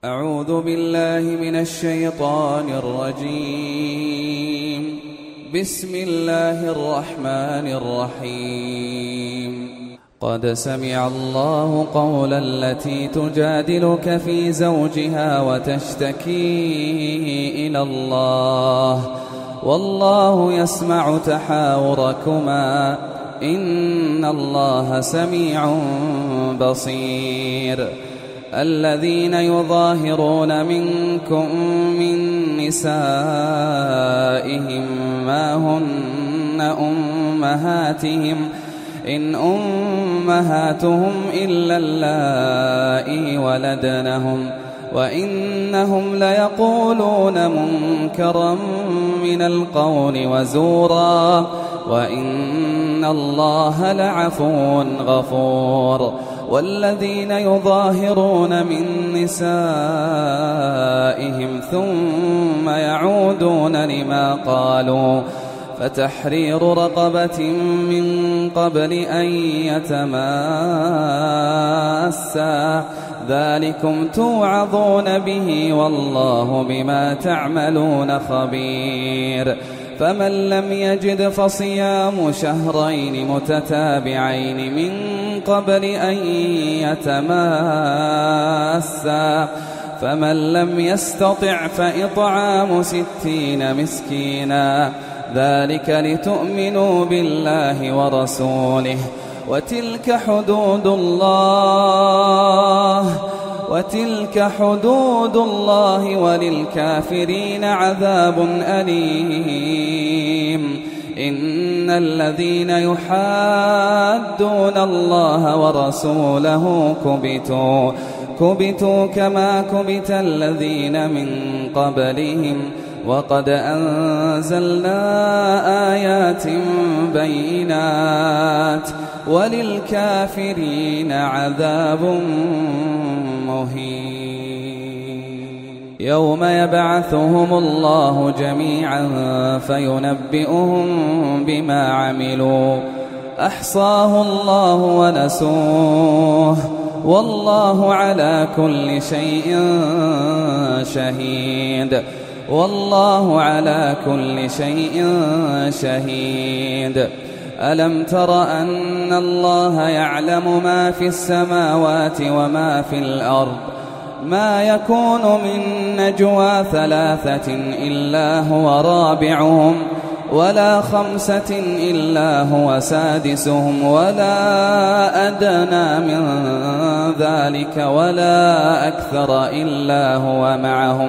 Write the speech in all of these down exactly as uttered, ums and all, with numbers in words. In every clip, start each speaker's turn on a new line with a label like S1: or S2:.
S1: أعوذ بالله من الشيطان الرجيم. بسم الله الرحمن الرحيم. قد سمع الله قول التي تجادلك في زوجها وتشتكي إلى الله والله يسمع تحاوركما إن الله سميع بصير. الذين يظاهرون منكم من نسائهم ما هن أمهاتهم إن أمهاتهم إلا اللائي ولدنهم وإنهم ليقولون منكرا من القول وزورا وإن الله لعفو غفور. والذين يظاهرون من نسائهم ثم يعودون لما قالوا فتحرير رقبة من قبل أن يتماسا ذلكم توعظون به والله بما تعملون خبير. فمن لم يجد فصيام شهرين متتابعين من قبل أن يتماسا فمن لم يستطع فإطعام ستين مسكينا ذلك لتؤمنوا بالله ورسوله وتلك حدود الله وتلك حدود الله وللكافرين عذاب أليم. إن الذين يحادون الله ورسوله كبتوا كبتوا كما كبت الذين من قبلهم وقد أنزلنا آيات بينات وللكافرين عذاب مهين. يوم يبعثهم الله جميعا فينبئهم بما عملوا أحصاه الله ونسوه والله على كل شيء شهيد والله على كل شيء شهيد. ألم تر أن الله يعلم ما في السماوات وما في الأرض ما يكون من نجوى ثلاثة إلا هو رابعهم ولا خمسة إلا هو سادسهم ولا أدنى من ذلك ولا أكثر إلا هو معهم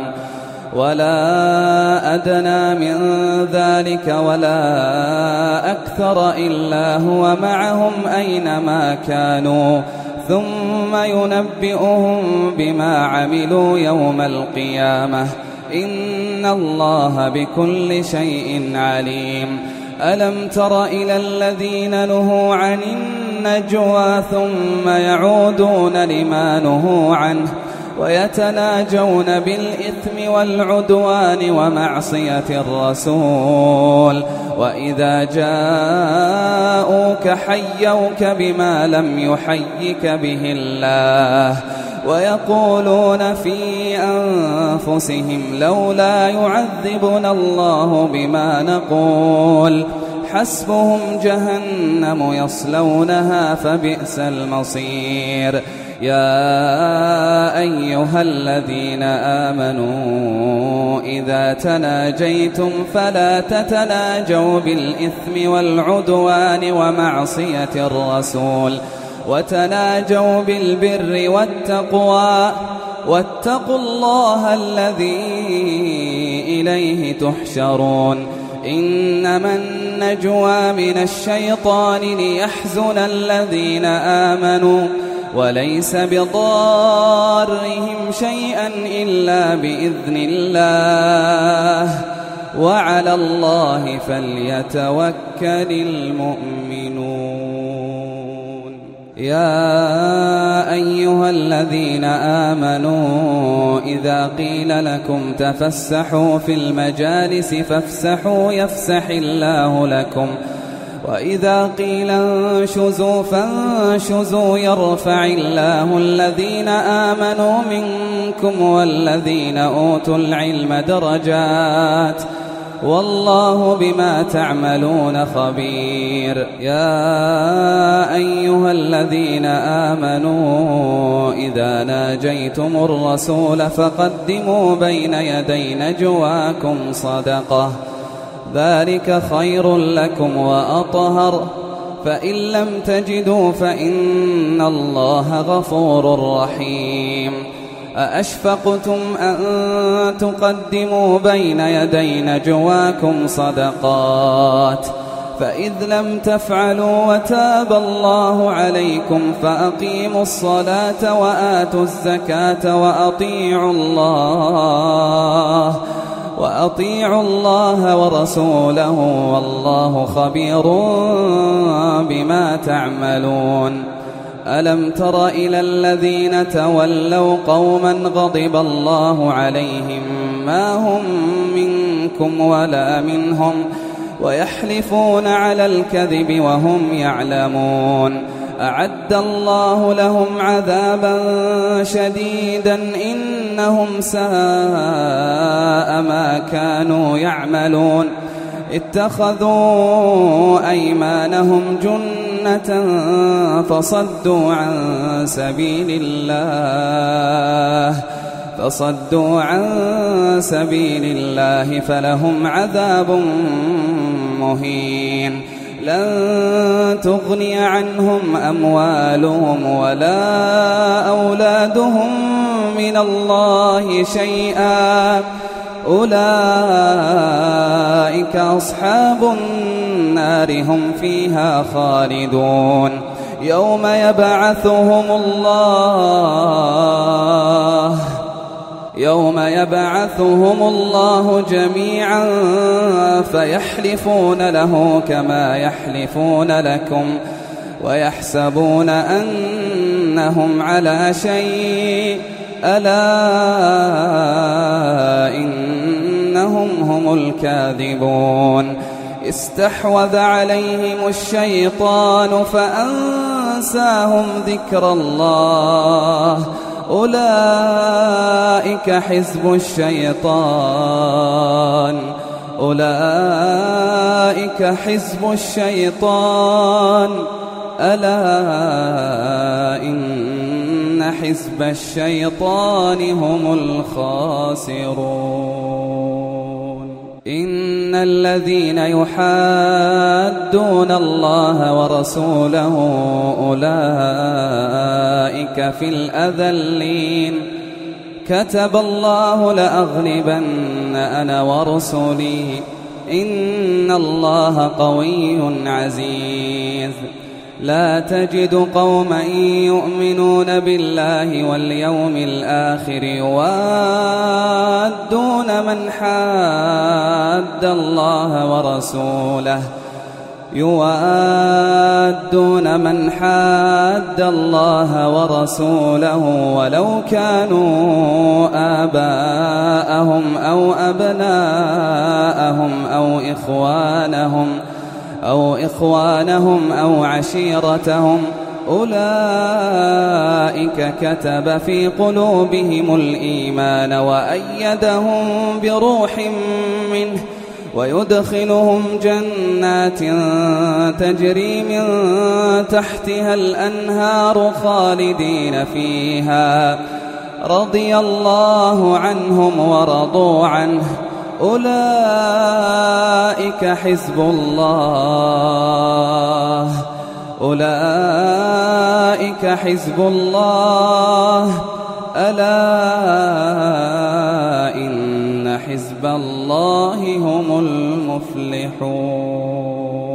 S1: ولا أدنى من ذلك ولا أكثر إلا هو معهم أينما كانوا ثم ينبئهم بما عملوا يوم القيامة إن الله بكل شيء عليم. ألم تر إلى الذين نهوا عن النجوى ثم يعودون لما نهوا عنه ويتناجون بالإثم والعدوان ومعصية الرسول وإذا جاءوك حيوك بما لم يحيك به الله ويقولون في أنفسهم لولا يعذبنا الله بما نقول حسبهم جهنم يصلونها فبئس المصير. يا أيها الذين آمنوا إذا تناجيتم فلا تتناجوا بالإثم والعدوان ومعصية الرسول وتناجوا بالبر والتقوى واتقوا الله الذي إليه تحشرون. إنما النجوى من الشيطان ليحزن الذين آمنوا وليس بضارهم شيئا إلا بإذن الله وعلى الله فليتوكل المؤمنون. يا أيها الذين آمنوا إذا قيل لكم تفسحوا في المجالس فافسحوا يفسح الله لكم وإذا قيل انشزوا فانشزوا يرفع الله الذين آمنوا منكم والذين أوتوا العلم درجات والله بما تعملون خبير. يا أيها الذين آمنوا إذا ناجيتم الرسول فقدموا بين يدي نجواكم صدقة ذلك خير لكم وأطهر فإن لم تجدوا فإن الله غفور رحيم. أأشفقتم أن تقدموا بين يدي نجواكم صدقات فإذ لم تفعلوا وتاب الله عليكم فأقيموا الصلاة وآتوا الزكاة وأطيعوا الله وأطيعوا الله ورسوله والله خبير بما تعملون. ألم تر إلى الذين تولوا قوما غضب الله عليهم ما هم منكم ولا منهم ويحلفون على الكذب وهم يعلمون أعد الله لهم عذابا شديدا إنهم ساء ما كانوا يعملون اتخذوا أيمانهم جنة فصدوا عن سبيل الله فصدوا عن سبيل الله فلهم عذاب مهين. لن تغني عنهم أموالهم ولا أولادهم من الله شيئا أولئك أصحاب النار هم فيها خالدون. يوم يبعثهم الله يوم يبعثهم الله جميعا فيحلفون له كما يحلفون لكم ويحسبون أنهم على شيء ألا إنهم هم الكاذبون. استحوذ عليهم الشيطان فأنساهم ذكر الله أولئك حزب الشيطان أولئك حزب الشيطان ألا إن حزب الشيطان هم الخاسرون. إن الذين يحادون الله ورسوله أولئك في الأذلين كتب الله لأغلبن أنا ورسلي إن الله قوي عزيز. لا تجد قوما يؤمنون بالله واليوم الآخر يوادون من حاد الله ورسوله يوادون من حاد الله ورسوله ولو كانوا آباءهم أو أبناءهم أو إخوانهم أو إخوانهم أو عشيرتهم أولئك كتب في قلوبهم الإيمان وأيدهم بروح منه ويدخلهم جنات تجري من تحتها الأنهار خالدين فيها رضي الله عنهم ورضوا عنه أولئك حزب الله أولئك حزب الله ألا إن حزب الله هم المفلحون.